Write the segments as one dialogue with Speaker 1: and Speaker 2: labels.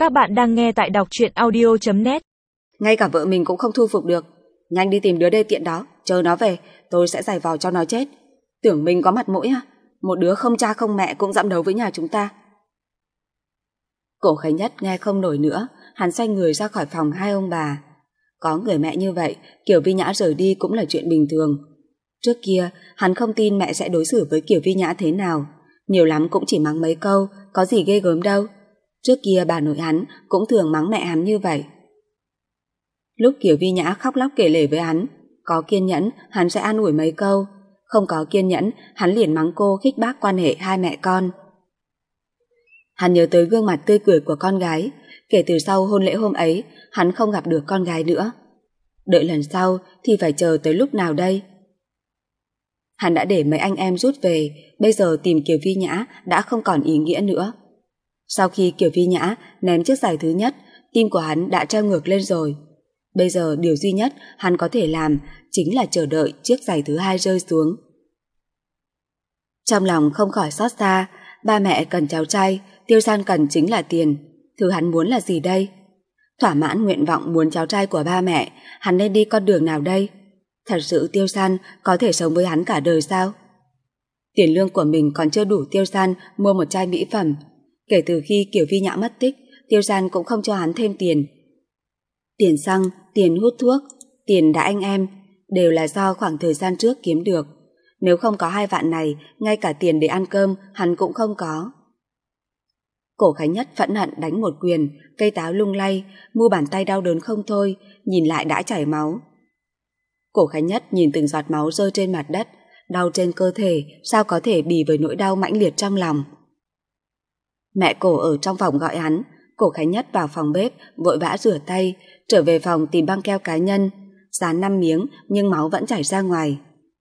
Speaker 1: Các bạn đang nghe tại đọc truyện audio.net.
Speaker 2: Ngay cả vợ mình cũng không thu phục được. Nhanh đi tìm đứa đê tiện đó, chờ nó về, tôi sẽ giày vò cho nó chết. Tưởng mình có mặt mũi à? Một đứa không cha không mẹ cũng dám đấu với nhà chúng ta. Cổ Khánh Nhất nghe không nổi nữa, hắn xoay người ra khỏi phòng hai ông bà. Có người mẹ như vậy, Kiều Vi Nhã rời đi cũng là chuyện bình thường. Trước kia, hắn không tin mẹ sẽ đối xử với Kiều Vi Nhã thế nào. Nhiều lắm cũng chỉ mắng mấy câu, có gì ghê gớm đâu. Trước kia bà nội hắn cũng thường mắng mẹ hắn như vậy. Lúc Kiều Vi Nhã khóc lóc kể lể với hắn, có kiên nhẫn hắn sẽ an ủi mấy câu, không có kiên nhẫn hắn liền mắng cô khích bác quan hệ hai mẹ con. Hắn nhớ tới gương mặt tươi cười của con gái, kể từ sau hôn lễ hôm ấy hắn không gặp được con gái nữa. Đợi lần sau thì phải chờ tới lúc nào đây? Hắn đã để mấy anh em rút về, bây giờ tìm Kiều Vi Nhã đã không còn ý nghĩa nữa. Sau khi Kiều Vi Nhã ném chiếc giày thứ nhất, tim của hắn đã treo ngược lên rồi. Bây giờ điều duy nhất hắn có thể làm chính là chờ đợi chiếc giày thứ hai rơi xuống. Trong lòng không khỏi xót xa, ba mẹ cần cháu trai, Tiêu San cần chính là tiền. Thứ hắn muốn là gì đây? Thỏa mãn nguyện vọng muốn cháu trai của ba mẹ, hắn nên đi con đường nào đây? Thật sự Tiêu San có thể sống với hắn cả đời sao? Tiền lương của mình còn chưa đủ Tiêu San mua một chai mỹ phẩm. Kể từ khi Kiều Vi Nhã mất tích, Tiêu San cũng không cho hắn thêm tiền. Tiền xăng, tiền hút thuốc, tiền đã anh em, đều là do khoảng thời gian trước kiếm được. Nếu không có hai vạn này, ngay cả tiền để ăn cơm hắn cũng không có. Cổ Khánh Nhất phẫn hận đánh một quyền, cây táo lung lay, mu bàn tay đau đớn không thôi, nhìn lại đã chảy máu. Cổ Khánh Nhất nhìn từng giọt máu rơi trên mặt đất, đau trên cơ thể, sao có thể bì với nỗi đau mãnh liệt trong lòng. Mẹ Cổ ở trong phòng gọi hắn, Cổ Khánh Nhất vào phòng bếp, vội vã rửa tay, trở về phòng tìm băng keo cá nhân, dán 5 miếng nhưng máu vẫn chảy ra ngoài.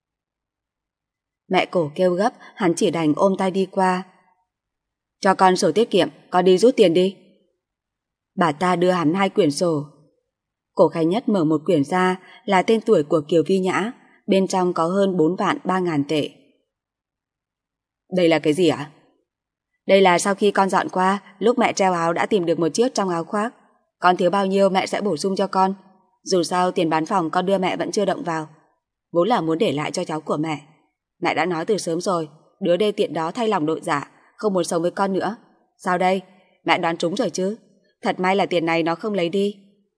Speaker 2: Mẹ Cổ kêu gấp, hắn chỉ đành ôm tay đi qua. Cho con sổ tiết kiệm, con đi rút tiền đi. Bà ta đưa hắn 2 quyển sổ. Cổ Khánh Nhất mở một quyển ra là tên tuổi của Kiều Vi Nhã, bên trong có hơn 4 vạn 3 ngàn tệ. Đây là cái gì ạ? Đây là sau khi con dọn qua, lúc mẹ treo áo đã tìm được một chiếc trong áo khoác. Con thiếu bao nhiêu mẹ sẽ bổ sung cho con. Dù sao tiền bán phòng con đưa mẹ vẫn chưa động vào. Vốn là muốn để lại cho cháu của mẹ. Mẹ đã nói từ sớm rồi, đứa đê tiện đó thay lòng đổi dạ, không muốn sống với con nữa. Sao đây? Mẹ đoán trúng rồi chứ? Thật may là tiền này nó không lấy đi.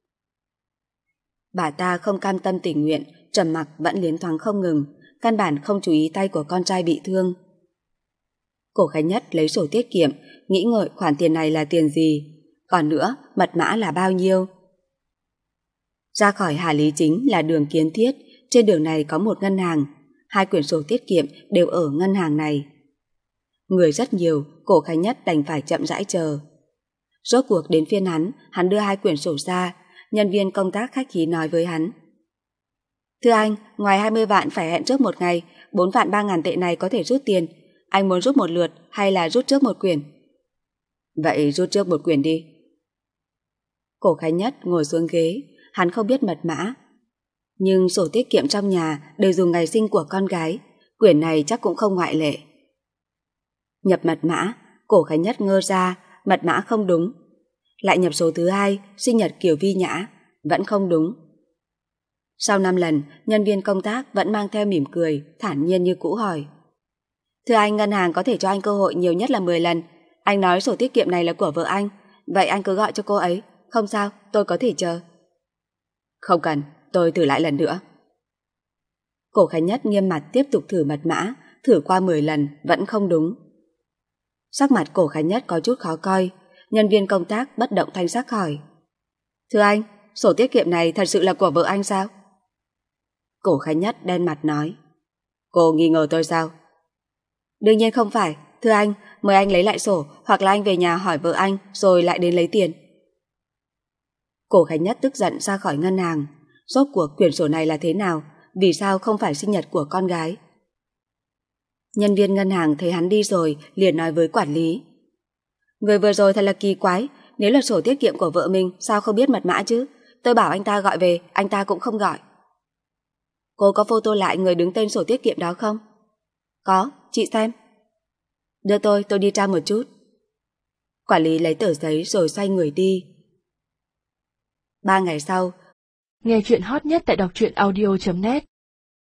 Speaker 2: Bà ta không cam tâm tình nguyện, trầm mặc vẫn liến thoáng không ngừng, căn bản không chú ý tay của con trai bị thương. Cổ Khánh Nhất lấy sổ tiết kiệm, nghĩ ngợi khoản tiền này là tiền gì, còn nữa mật mã là bao nhiêu. Ra khỏi Hà Lý Chính là đường Kiến Thiết, trên đường này có một ngân hàng, 2 quyển sổ tiết kiệm đều ở ngân hàng này. Người rất nhiều, Cổ Khánh Nhất đành phải chậm rãi chờ. Rốt cuộc đến phiên hắn đưa 2 quyển sổ ra, nhân viên công tác khách khí nói với hắn. Thưa anh, ngoài 20 vạn phải hẹn trước một ngày, 4 vạn 3 ngàn tệ này có thể rút tiền. Anh muốn rút một lượt hay là rút trước một quyển? Vậy rút trước một quyển đi. Cổ Khánh Nhất ngồi xuống ghế, hắn không biết mật mã. Nhưng sổ tiết kiệm trong nhà đều dùng ngày sinh của con gái, quyển này chắc cũng không ngoại lệ. Nhập mật mã, Cổ Khánh Nhất ngơ ra, mật mã không đúng. Lại nhập số thứ 2, sinh nhật Kiều Vi Nhã, vẫn không đúng. Sau 5 lần, nhân viên công tác vẫn mang theo mỉm cười, thản nhiên như cũ hỏi. Thưa anh, ngân hàng có thể cho anh cơ hội nhiều nhất là 10 lần. Anh nói sổ tiết kiệm này là của vợ anh, vậy anh cứ gọi cho cô ấy. Không sao, tôi có thể chờ. Không cần, tôi thử lại lần nữa. Cổ Khánh Nhất nghiêm mặt tiếp tục thử mật mã, thử qua 10 lần, vẫn không đúng. Sắc mặt Cổ Khánh Nhất có chút khó coi, nhân viên công tác bất động thanh sắc hỏi. Thưa anh, sổ tiết kiệm này thật sự là của vợ anh sao? Cổ Khánh Nhất đen mặt nói. Cô nghi ngờ tôi sao? Đương nhiên không phải, thưa anh, mời anh lấy lại sổ hoặc là anh về nhà hỏi vợ anh rồi lại đến lấy tiền. Cổ Khánh Nhất tức giận ra khỏi ngân hàng. Rốt cuộc quyển sổ này là thế nào? Vì sao không phải sinh nhật của con gái? Nhân viên ngân hàng thấy hắn đi rồi liền nói với quản lý. Người vừa rồi thật là kỳ quái, nếu là sổ tiết kiệm của vợ mình sao không biết mật mã chứ? Tôi bảo anh ta gọi về, anh ta cũng không gọi. Cô có photo lại người đứng tên sổ tiết kiệm đó không? Có, chị xem. Đưa tôi đi tra một chút. Quản lý lấy tờ giấy rồi xoay người đi. 3 ngày sau.
Speaker 1: Nghe chuyện hot nhất tại đọc truyện audio.net